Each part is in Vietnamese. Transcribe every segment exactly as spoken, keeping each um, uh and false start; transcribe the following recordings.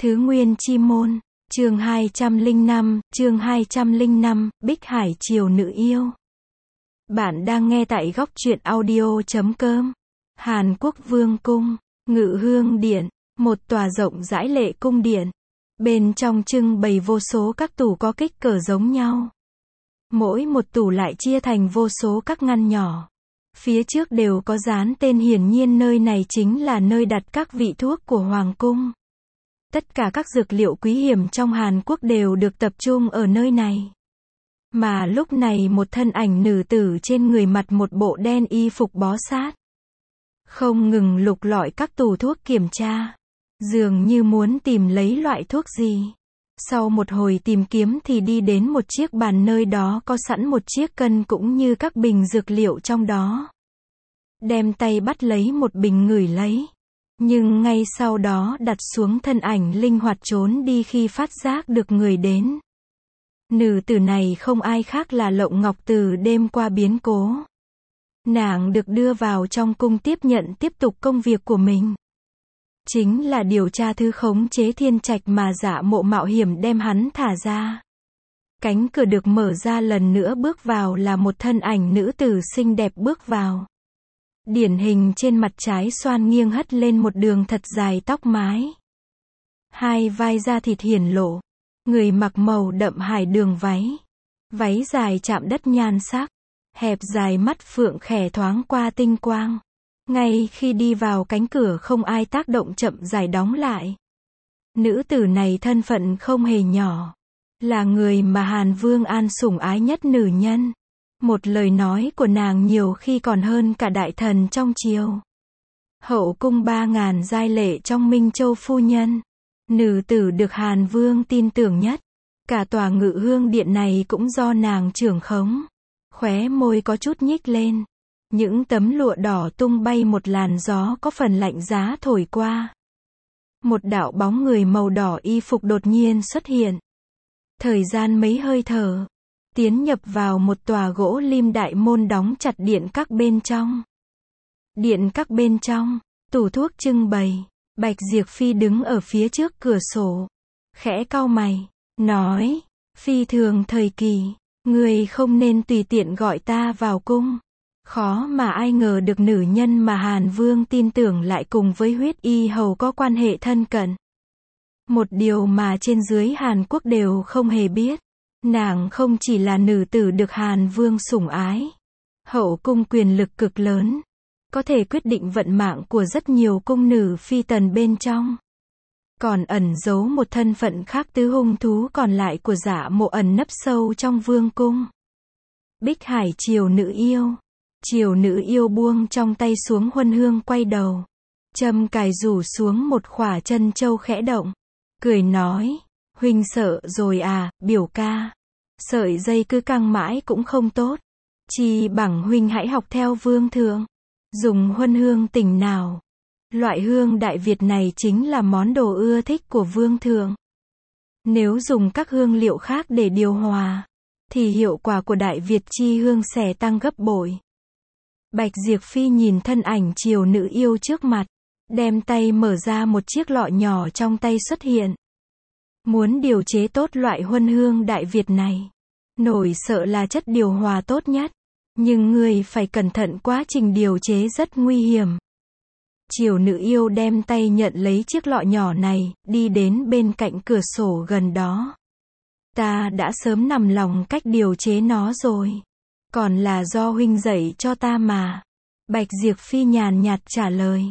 Thứ Nguyên Chi Môn, chương hai trăm lẻ năm, chương hai trăm lẻ năm, Bích Hải Triều Nữ Yêu. Bạn đang nghe tại góc truyện audio chấm com. Hàn Quốc Vương Cung, Ngự Hương Điện, một tòa rộng rãi lệ cung điện. Bên trong trưng bày vô số các tủ có kích cỡ giống nhau. Mỗi một tủ lại chia thành vô số các ngăn nhỏ. Phía trước đều có dán tên, hiển nhiên nơi này chính là nơi đặt các vị thuốc của Hoàng cung. Tất cả các dược liệu quý hiếm trong Hàn Quốc đều được tập trung ở nơi này. Mà lúc này một thân ảnh nữ tử trên người mặc một bộ đen y phục bó sát. Không ngừng lục lọi các tủ thuốc kiểm tra. Dường như muốn tìm lấy loại thuốc gì. Sau một hồi tìm kiếm thì đi đến một chiếc bàn, nơi đó có sẵn một chiếc cân cũng như các bình dược liệu trong đó. Đem tay bắt lấy một bình ngửi lấy. Nhưng ngay sau đó đặt xuống, thân ảnh linh hoạt trốn đi khi phát giác được người đến. Nữ tử này không ai khác là Lộng Ngọc. Từ đêm qua biến cố, nàng được đưa vào trong cung tiếp nhận tiếp tục công việc của mình. Chính là điều tra thứ khống chế Thiên Trạch mà Dạ Mộ mạo hiểm đem hắn thả ra. Cánh cửa được mở ra, lần nữa bước vào là một thân ảnh nữ tử xinh đẹp bước vào. Điển hình trên mặt trái xoan nghiêng hất lên một đường thật dài tóc mái. Hai vai da thịt hiển lộ. Người mặc màu đậm hải đường váy. Váy dài chạm đất nhan sắc. Hẹp dài mắt phượng khẽ thoáng qua tinh quang. Ngay khi đi vào cánh cửa không ai tác động, chậm rãi đóng lại. Nữ tử này thân phận không hề nhỏ. Là người mà Hàn Vương An sủng ái nhất nữ nhân. Một lời nói của nàng nhiều khi còn hơn cả đại thần trong triều. Hậu cung ba ngàn giai lệ trong Minh Châu phu nhân. Nữ tử được Hàn Vương tin tưởng nhất. Cả tòa Ngự Hương Điện này cũng do nàng trưởng khống. Khóe môi có chút nhích lên. Những tấm lụa đỏ tung bay, một làn gió có phần lạnh giá thổi qua. Một đạo bóng người màu đỏ y phục đột nhiên xuất hiện. Thời gian mấy hơi thở. Tiến nhập vào một tòa gỗ lim đại môn đóng chặt điện các bên trong. Điện các bên trong, tủ thuốc trưng bày. Bạch Diệp Phi đứng ở phía trước cửa sổ. Khẽ cau mày, nói, phi thường thời kỳ, người không nên tùy tiện gọi ta vào cung. Khó mà ai ngờ được nữ nhân mà Hàn Vương tin tưởng lại cùng với huyết y hầu có quan hệ thân cận. Một điều mà trên dưới Hàn Quốc đều không hề biết. Nàng không chỉ là nữ tử được Hàn Vương sủng ái. Hậu cung quyền lực cực lớn. Có thể quyết định vận mạng của rất nhiều cung nữ phi tần bên trong. Còn ẩn giấu một thân phận khác, tứ hung thú còn lại của Dạ Mộ ẩn nấp sâu trong vương cung. Bích Hải Triều Nữ Yêu. Triều Nữ Yêu buông trong tay xuống huân hương, quay đầu. Châm cài rủ xuống một khỏa chân châu, khẽ động. Cười nói, huynh sợ rồi à, biểu ca. Sợi dây cứ căng mãi cũng không tốt. Chi bằng huynh hãy học theo vương thượng. Dùng huân hương tỉnh nào. Loại hương Đại Việt này chính là món đồ ưa thích của vương thượng. Nếu dùng các hương liệu khác để điều hòa, thì hiệu quả của Đại Việt chi hương sẽ tăng gấp bội. Bạch Diệp Phi nhìn thân ảnh Triều Nữ Yêu trước mặt. Đem tay mở ra, một chiếc lọ nhỏ trong tay xuất hiện. Muốn điều chế tốt loại huân hương Đại Việt này, nổi sợ là chất điều hòa tốt nhất. Nhưng người phải cẩn thận, quá trình điều chế rất nguy hiểm. Triều Nữ Yêu đem tay nhận lấy chiếc lọ nhỏ này, đi đến bên cạnh cửa sổ gần đó. Ta đã sớm nằm lòng cách điều chế nó rồi. Còn là do huynh dạy cho ta mà. Bạch Diệp Phi nhàn nhạt trả lời.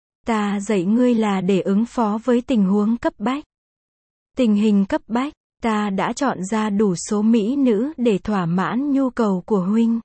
Ta dạy ngươi là để ứng phó với tình huống cấp bách. Tình hình cấp bách, ta đã chọn ra đủ số mỹ nữ để thỏa mãn nhu cầu của huynh.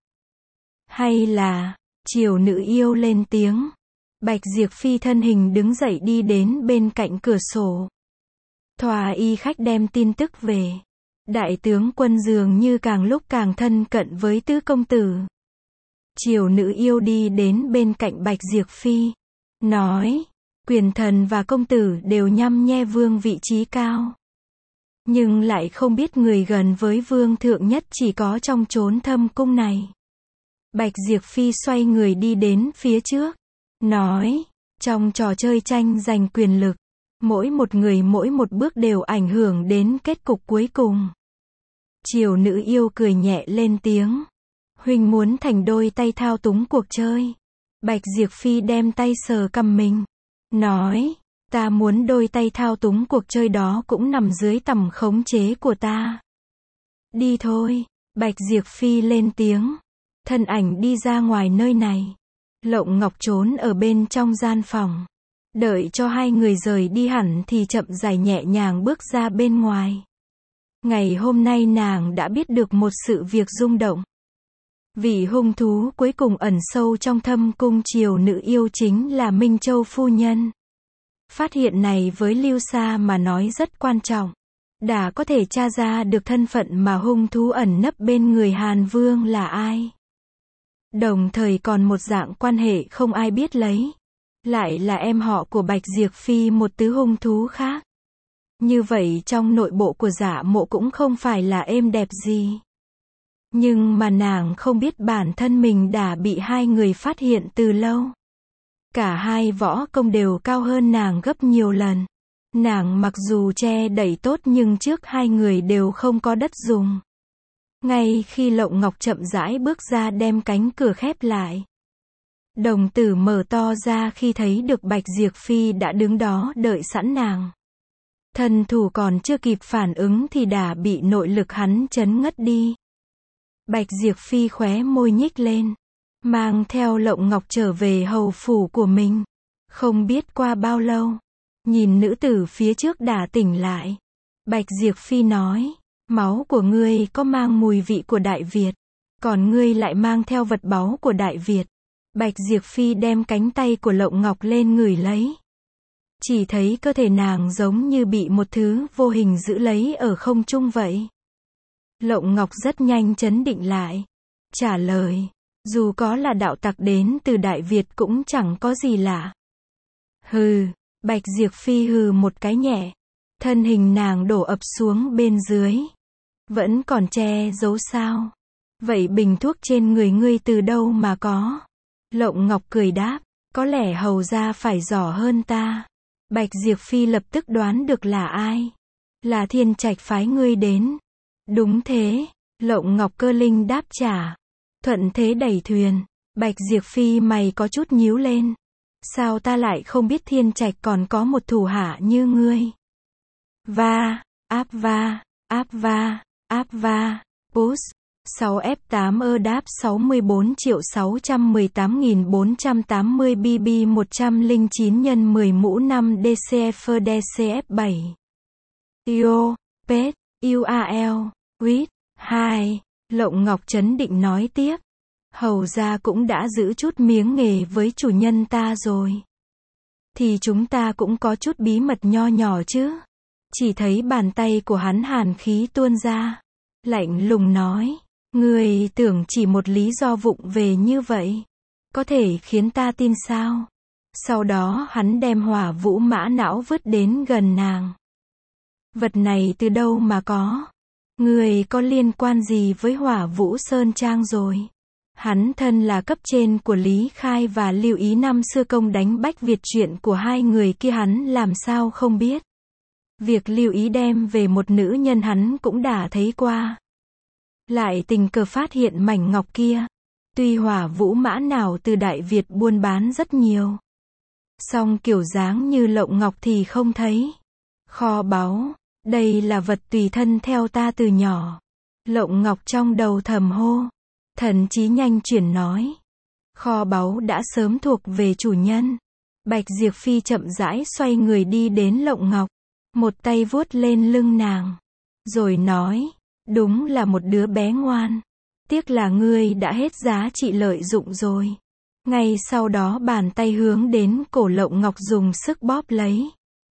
Hay là, Triều Nữ Yêu lên tiếng. Bạch Diệp Phi thân hình đứng dậy đi đến bên cạnh cửa sổ. Thoa y khách đem tin tức về. Đại tướng quân dường như càng lúc càng thân cận với tứ công tử. Triều Nữ Yêu đi đến bên cạnh Bạch Diệp Phi. Nói, quyền thần và công tử đều nhăm nhe vương vị trí cao. Nhưng lại không biết người gần với vương thượng nhất chỉ có trong chốn thâm cung này. Bạch Diệp Phi xoay người đi đến phía trước. Nói, trong trò chơi tranh giành quyền lực, Mỗi một người mỗi một bước đều ảnh hưởng đến kết cục cuối cùng. Triều nữ yêu cười nhẹ lên tiếng. Huynh muốn thành đôi tay thao túng cuộc chơi. Bạch Diệp Phi đem tay sờ cằm mình. Nói, ta muốn đôi tay thao túng cuộc chơi đó cũng nằm dưới tầm khống chế của ta. Đi thôi. Bạch Diệp Phi lên tiếng. Thân ảnh đi ra ngoài nơi này. Lộng Ngọc trốn ở bên trong gian phòng. Đợi cho hai người rời đi hẳn thì chậm rãi nhẹ nhàng bước ra bên ngoài. Ngày hôm nay nàng đã biết được một sự việc rung động. Vị hung thú cuối cùng ẩn sâu trong thâm cung triều nữ yêu chính là Minh Châu phu nhân. Phát hiện này với Lưu Sa mà nói rất quan trọng. Đã có thể tra ra được thân phận mà hung thú ẩn nấp bên người Hàn Vương là ai. Đồng thời còn một dạng quan hệ không ai biết lấy. Lại là em họ của Bạch Diệp Phi, một tứ hung thú khác. Như vậy trong nội bộ của Dạ Mộ cũng không phải là êm đẹp gì. Nhưng mà nàng không biết bản thân mình đã bị hai người phát hiện từ lâu. Cả hai võ công đều cao hơn nàng gấp nhiều lần. Nàng mặc dù che đẩy tốt nhưng trước hai người đều không có đất dùng. Ngay khi Lộng Ngọc chậm rãi bước ra đem cánh cửa khép lại. Đồng tử mở to ra khi thấy được Bạch Diệp Phi đã đứng đó đợi sẵn nàng. Thần thủ còn chưa kịp phản ứng thì đã bị nội lực hắn chấn ngất đi. Bạch Diệp Phi khóe môi nhích lên. Mang theo Lộng Ngọc trở về hầu phủ của mình. Không biết qua bao lâu. Nhìn nữ tử phía trước đã tỉnh lại. Bạch Diệp Phi nói. Máu của ngươi có mang mùi vị của Đại Việt. Còn ngươi lại mang theo vật báu của Đại Việt. Bạch Diệp Phi đem cánh tay của Lộng Ngọc lên ngửi lấy. Chỉ thấy cơ thể nàng giống như bị một thứ vô hình giữ lấy ở không trung vậy. Lộng Ngọc rất nhanh trấn định lại. Trả lời. Dù có là đạo tặc đến từ Đại Việt cũng chẳng có gì lạ. Hừ. Bạch Diệp Phi hừ một cái nhẹ. Thân hình nàng đổ ập xuống bên dưới. Vẫn còn che giấu sao? Vậy bình thuốc trên người ngươi từ đâu mà có? Lộng Ngọc cười đáp. Có lẽ hầu ra phải giỏi hơn ta. Bạch Diệp Phi lập tức đoán được là ai. Là Thiên Trạch phái ngươi đến. Đúng thế. Lộng Ngọc cơ linh đáp trả. Thuận thế đẩy thuyền. Bạch Diệp Phi mày có chút nhíu lên. Sao ta lại không biết Thiên Trạch còn có một thủ hạ như ngươi? Va, áp va, áp va, áp va, push. sáu F tám ơ đáp sáu mươi bốn triệu sáu trăm mười tám nghìn bốn trăm tám mươi B B một trăm lẻ chín nhân mười mũ năm D C F D C F bảy. Io, Pet, U A L, Quýt, hai. Lộng Ngọc trấn định nói tiếp. Hầu ra cũng đã giữ chút miếng nghề với chủ nhân ta rồi. Thì chúng ta cũng có chút bí mật nho nhỏ chứ. Chỉ thấy bàn tay của hắn hàn khí tuôn ra. Lạnh lùng nói. Người tưởng chỉ một lý do vụng về như vậy. Có thể khiến ta tin sao? Sau đó hắn đem hỏa vũ mã não vứt đến gần nàng. Vật này từ đâu mà có? Người có liên quan gì với hỏa vũ sơn trang rồi? Hắn thân là cấp trên của Lý Khai và Lưu Ý năm xưa công đánh Bách Việt, chuyện của hai người kia hắn làm sao không biết. Việc Lưu Ý đem về một nữ nhân hắn cũng đã thấy qua. Lại tình cờ phát hiện mảnh ngọc kia. Tuy hỏa vũ mã nào từ Đại Việt buôn bán rất nhiều. Song kiểu dáng như Lộng Ngọc thì không thấy. Kho báu. Đây là vật tùy thân theo ta từ nhỏ. Lộng Ngọc trong đầu thầm hô. Thần trí nhanh chuyển nói. Kho báu đã sớm thuộc về chủ nhân. Bạch Diệp Phi chậm rãi xoay người đi đến Lộng Ngọc. Một tay vuốt lên lưng nàng. Rồi nói. Đúng là một đứa bé ngoan. Tiếc là ngươi đã hết giá trị lợi dụng rồi. Ngay sau đó bàn tay hướng đến cổ Lộng Ngọc dùng sức bóp lấy.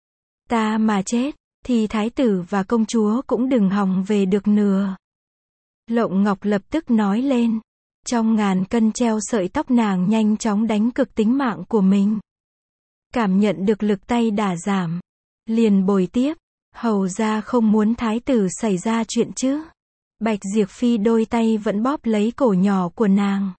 Ta mà chết, thì thái tử và công chúa cũng đừng hòng về được nửa. Lộng Ngọc lập tức nói lên. Trong ngàn cân treo sợi tóc nàng nhanh chóng đánh cực tính mạng của mình. Cảm nhận được lực tay đã giảm. Liền bồi tiếp. Hầu ra không muốn thái tử xảy ra chuyện chứ. Bạch Diệp Phi đôi tay vẫn bóp lấy cổ nhỏ của nàng.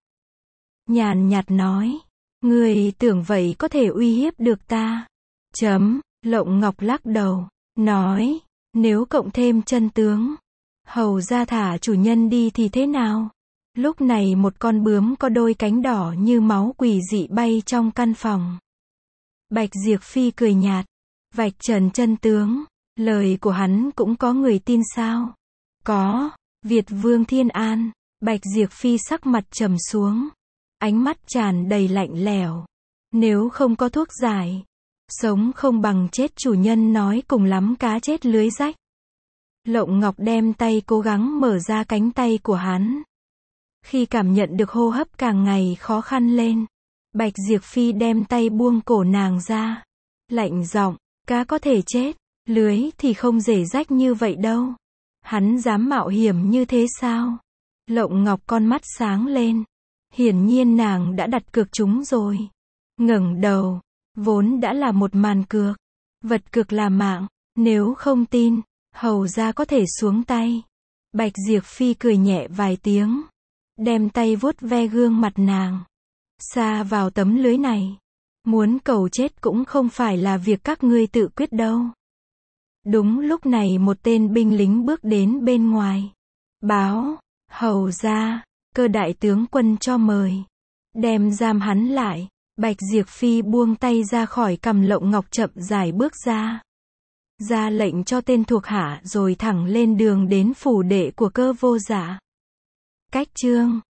Nhàn nhạt nói. Người tưởng vậy có thể uy hiếp được ta. Chấm. Lộng Ngọc lắc đầu, nói, nếu cộng thêm chân tướng, hầu ra thả chủ nhân đi thì thế nào? Lúc này một con bướm có đôi cánh đỏ như máu quỷ dị bay trong căn phòng. Bạch Diệp Phi cười nhạt, vạch trần chân tướng, lời của hắn cũng có người tin sao? Có, Việt Vương Thiên An. Bạch Diệp Phi sắc mặt trầm xuống, ánh mắt tràn đầy lạnh lẽo. Nếu không có thuốc giải, sống không bằng chết, chủ nhân nói cùng lắm cá chết lưới rách. Lộng Ngọc đem tay cố gắng mở ra cánh tay của hắn. Khi cảm nhận được hô hấp càng ngày khó khăn lên, Bạch Diệp Phi đem tay buông cổ nàng ra. Lạnh giọng, cá có thể chết, lưới thì không rễ rách như vậy đâu. Hắn dám mạo hiểm như thế sao? Lộng Ngọc con mắt sáng lên. Hiển nhiên nàng đã đặt cược chúng rồi. Ngẩng đầu, vốn đã là một màn cược. Vật cược là mạng, nếu không tin, hầu ra có thể xuống tay. Bạch Diệp Phi cười nhẹ vài tiếng, đem tay vuốt ve gương mặt nàng. Xa vào tấm lưới này, muốn cầu chết cũng không phải là việc các ngươi tự quyết đâu. Đúng lúc này một tên binh lính bước đến bên ngoài. Báo, hầu ra, Cơ đại tướng quân cho mời. Đem giam hắn lại. Bạch Diệp Phi buông tay ra khỏi cầm Lộng Ngọc, chậm rãi bước ra. Ra lệnh cho tên thuộc hạ rồi thẳng lên đường đến phủ đệ của Cơ Vô Dạ. Cách chương